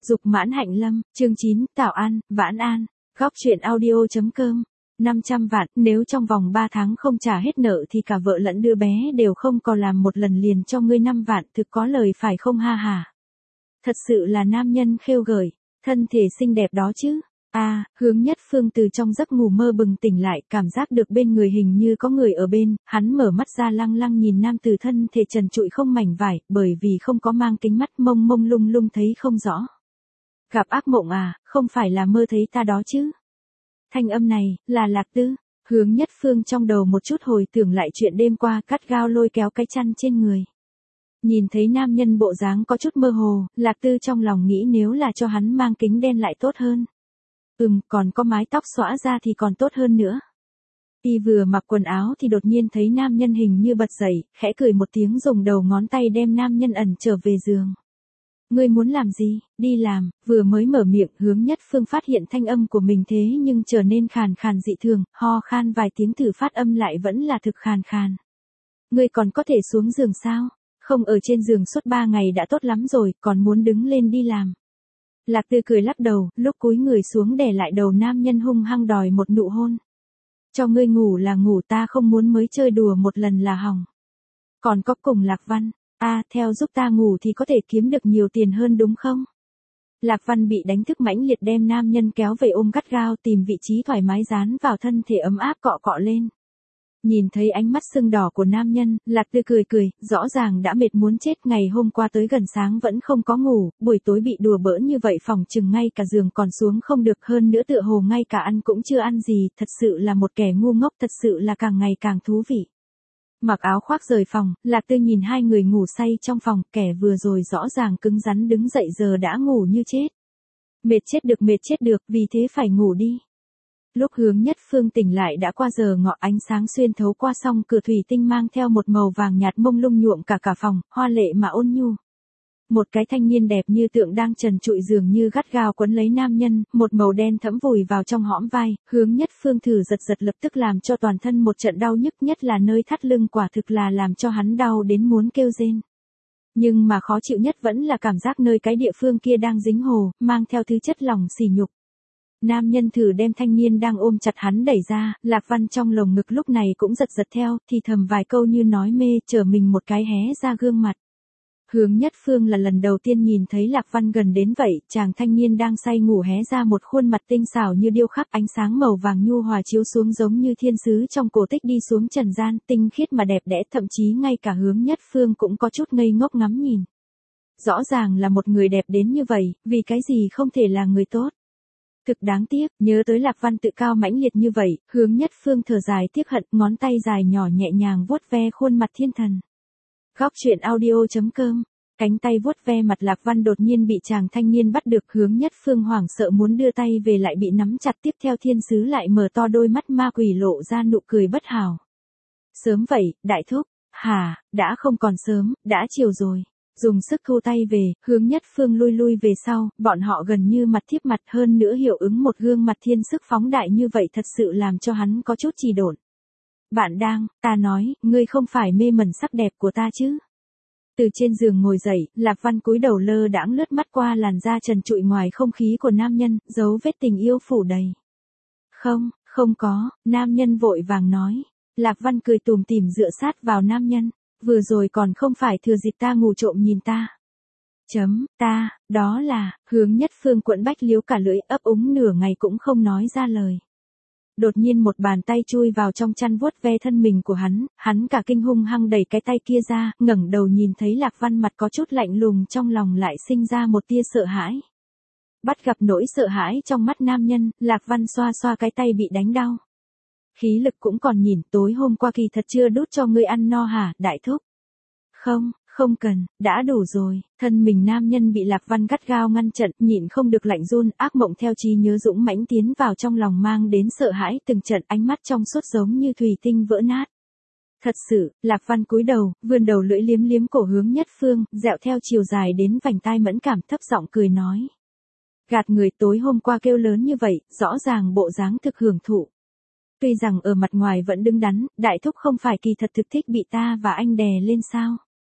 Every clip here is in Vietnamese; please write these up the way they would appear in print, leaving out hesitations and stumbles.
Dục mãn hạnh lâm, chương 9, Tảo An, Vãn An, góc chuyện audio.com. 500 vạn, nếu trong vòng 3 tháng không trả hết nợ thì cả vợ lẫn đứa bé đều không còn, làm một lần liền cho ngươi 5 vạn, thực có lời phải không ha hả? Thật sự là nam nhân khêu gợi, thân thể xinh đẹp đó chứ. Hướng Nhất Phương từ trong giấc ngủ mơ bừng tỉnh lại, cảm giác được bên người hình như có người ở bên, hắn mở mắt ra lăng lăng nhìn nam tử thân thể trần trụi không mảnh vải, bởi vì không có mang kính mắt mông mông lung lung thấy không rõ. Gặp ác mộng à, không phải là mơ thấy ta đó chứ? Thanh âm này, là Lạc Tư. Hướng Nhất Phương trong đầu một chút hồi tưởng lại chuyện đêm qua, cắt gao lôi kéo cái chăn trên người. Nhìn thấy nam nhân bộ dáng có chút mơ hồ, Lạc Tư trong lòng nghĩ nếu là cho hắn mang kính đen lại tốt hơn. Còn có mái tóc xõa ra thì còn tốt hơn nữa. Y vừa mặc quần áo thì đột nhiên thấy nam nhân hình như bật dậy, khẽ cười một tiếng dùng đầu ngón tay đem nam nhân ẩn trở về giường. Ngươi muốn làm gì? Đi làm. Vừa mới mở miệng, Hướng Nhất Phương phát hiện thanh âm của mình thế nhưng trở nên khàn khàn dị thường, ho khan vài tiếng thử phát âm lại vẫn là thực khàn khàn. Ngươi còn có thể xuống giường sao? Không ở trên giường suốt 3 ngày đã tốt lắm rồi, còn muốn đứng lên đi làm. Lạc Tư cười lắc đầu, lúc cúi người xuống đè lại đầu nam nhân hung hăng đòi một nụ hôn. Cho ngươi ngủ là ngủ, ta không muốn mới chơi đùa một lần là hỏng. Còn có cùng Lạc Văn, theo giúp ta ngủ thì có thể kiếm được nhiều tiền hơn đúng không? Lạc Văn bị đánh thức mãnh liệt đem nam nhân kéo về ôm gắt gao, tìm vị trí thoải mái dán vào thân thể ấm áp cọ cọ lên. Nhìn thấy ánh mắt sưng đỏ của nam nhân, Lạc Tư cười cười, rõ ràng đã mệt muốn chết, ngày hôm qua tới gần sáng vẫn không có ngủ, buổi tối bị đùa bỡn như vậy phòng chừng ngay cả giường còn xuống không được, hơn nữa tựa hồ ngay cả ăn cũng chưa ăn gì, thật sự là một kẻ ngu ngốc, thật sự là càng ngày càng thú vị. Mặc áo khoác rời phòng, Lạc Tư nhìn hai người ngủ say trong phòng, kẻ vừa rồi rõ ràng cứng rắn đứng dậy giờ đã ngủ như chết. Mệt chết được, vì thế phải ngủ đi. Lúc Hướng Nhất Phương tỉnh lại đã qua giờ ngọ, ánh sáng xuyên thấu qua song cửa thủy tinh mang theo một màu vàng nhạt mông lung nhuộm cả phòng, hoa lệ mà ôn nhu. Một cái thanh niên đẹp như tượng đang trần trụi dường như gắt gao quấn lấy nam nhân, một màu đen thẫm vùi vào trong hõm vai, Hướng Nhất Phương thử giật lập tức làm cho toàn thân một trận đau nhức, nhất là nơi thắt lưng, quả thực là làm cho hắn đau đến muốn kêu rên. Nhưng mà khó chịu nhất vẫn là cảm giác nơi cái địa phương kia đang dính hồ, mang theo thứ chất lỏng sỉ nhục. Nam nhân thử đem thanh niên đang ôm chặt hắn đẩy ra, Lạc Văn trong lồng ngực lúc này cũng giật theo, thì thầm vài câu như nói mê, chờ mình một cái hé ra gương mặt. Hướng Nhất Phương là lần đầu tiên nhìn thấy Lạc Văn gần đến vậy, chàng thanh niên đang say ngủ hé ra một khuôn mặt tinh xảo như điêu khắc, ánh sáng màu vàng nhu hòa chiếu xuống giống như thiên sứ trong cổ tích đi xuống trần gian, tinh khiết mà đẹp đẽ, thậm chí ngay cả Hướng Nhất Phương cũng có chút ngây ngốc ngắm nhìn. Rõ ràng là một người đẹp đến như vậy, vì cái gì không thể là người tốt? Thực đáng tiếc, nhớ tới Lạc Văn tự cao mãnh liệt như vậy, Hướng Nhất Phương thở dài tiếc hận, ngón tay dài nhỏ nhẹ nhàng vuốt ve khuôn mặt thiên thần. Góc chuyện audio.com. Cánh tay vuốt ve mặt Lạc Văn đột nhiên bị chàng thanh niên bắt được, Hướng Nhất Phương hoảng sợ muốn đưa tay về lại bị nắm chặt, tiếp theo thiên sứ lại mở to đôi mắt ma quỷ lộ ra nụ cười bất hảo. Sớm vậy, đại thúc, hả, đã không còn sớm, đã chiều rồi. Dùng sức thu tay về, Hướng Nhất Phương lui về sau, bọn họ gần như mặt tiếp mặt, hơn nữa hiệu ứng một gương mặt thiên sức phóng đại như vậy thật sự làm cho hắn có chút trì độn. Ta nói, ngươi không phải mê mẩn sắc đẹp của ta chứ? Từ trên giường ngồi dậy, Lạc Văn cúi đầu lơ đãng lướt mắt qua làn da trần trụi ngoài không khí của nam nhân, dấu vết tình yêu phủ đầy. Không có, nam nhân vội vàng nói. Lạc Văn cười tủm tỉm dựa sát vào nam nhân. Vừa rồi còn không phải thừa dịp ta ngủ trộm nhìn ta. Đó là, Hướng Nhất Phương quẫn bách liếu cả lưỡi, ấp úng nửa ngày cũng không nói ra lời. Đột nhiên một bàn tay chui vào trong chăn vuốt ve thân mình của hắn cả kinh hung hăng đẩy cái tay kia ra, ngẩng đầu nhìn thấy Lạc Văn mặt có chút lạnh lùng, trong lòng lại sinh ra một tia sợ hãi. Bắt gặp nỗi sợ hãi trong mắt nam nhân, Lạc Văn xoa xoa cái tay bị đánh đau. Khí lực cũng còn nhìn, tối hôm qua kỳ thật chưa đút cho ngươi ăn no hả, đại thúc? Không cần, đã đủ rồi. Thân mình nam nhân bị Lạc Văn gắt gao ngăn chặn, nhịn không được lạnh run, ác mộng theo trí nhớ dũng mãnh tiến vào trong lòng mang đến sợ hãi từng trận, ánh mắt trong suốt giống như thủy tinh vỡ nát. Thật sự, Lạc Văn cúi đầu, vươn đầu lưỡi liếm cổ Hướng Nhất Phương, dẹo theo chiều dài đến vành tai mẫn cảm, thấp giọng cười nói. Gạt người, tối hôm qua kêu lớn như vậy, rõ ràng bộ dáng thực hưởng thụ. Tuy rằng ở mặt ngoài vẫn đứng đắn, đại thúc không phải kỳ thật thực thích bị ta và anh đè lên sao?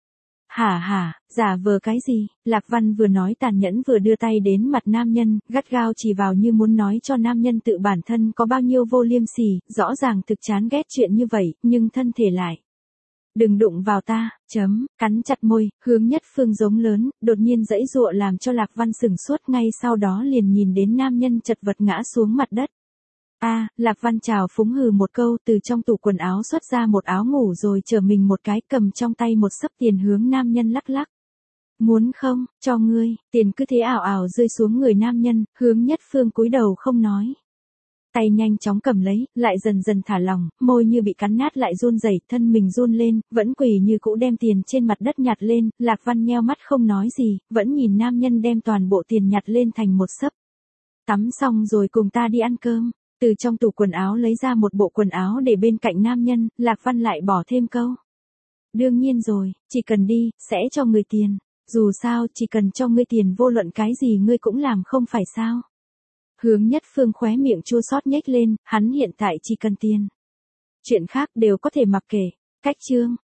Hả hả, giả vờ cái gì? Lạc Văn vừa nói tàn nhẫn vừa đưa tay đến mặt nam nhân, gắt gao chỉ vào như muốn nói cho nam nhân tự bản thân có bao nhiêu vô liêm sỉ, rõ ràng thực chán ghét chuyện như vậy, nhưng thân thể lại. Đừng đụng vào ta, cắn chặt môi, Hướng Nhất Phương giống lớn, đột nhiên giãy giụa làm cho Lạc Văn sửng sốt, ngay sau đó liền nhìn đến nam nhân chật vật ngã xuống mặt đất. Lạc Văn trào phúng hừ một câu, từ trong tủ quần áo xuất ra một áo ngủ rồi chở mình một cái, cầm trong tay một xấp tiền hướng nam nhân lắc lắc. Muốn không, cho ngươi, tiền cứ thế ảo ảo rơi xuống người nam nhân, Hướng Nhất Phương cúi đầu không nói. Tay nhanh chóng cầm lấy, lại dần dần thả lỏng, môi như bị cắn nát lại run rẩy, thân mình run lên, vẫn quỳ như cũ đem tiền trên mặt đất nhặt lên, Lạc Văn nheo mắt không nói gì, vẫn nhìn nam nhân đem toàn bộ tiền nhặt lên thành một xấp. Tắm xong rồi cùng ta đi ăn cơm. Từ trong tủ quần áo lấy ra một bộ quần áo để bên cạnh nam nhân, Lạc Văn lại bỏ thêm câu. Đương nhiên rồi, chỉ cần đi, sẽ cho người tiền. Dù sao, chỉ cần cho ngươi tiền vô luận cái gì ngươi cũng làm không phải sao. Hướng Nhất Phương khóe miệng chua xót nhếch lên, hắn hiện tại chỉ cần tiền. Chuyện khác đều có thể mặc kệ. Cách chương.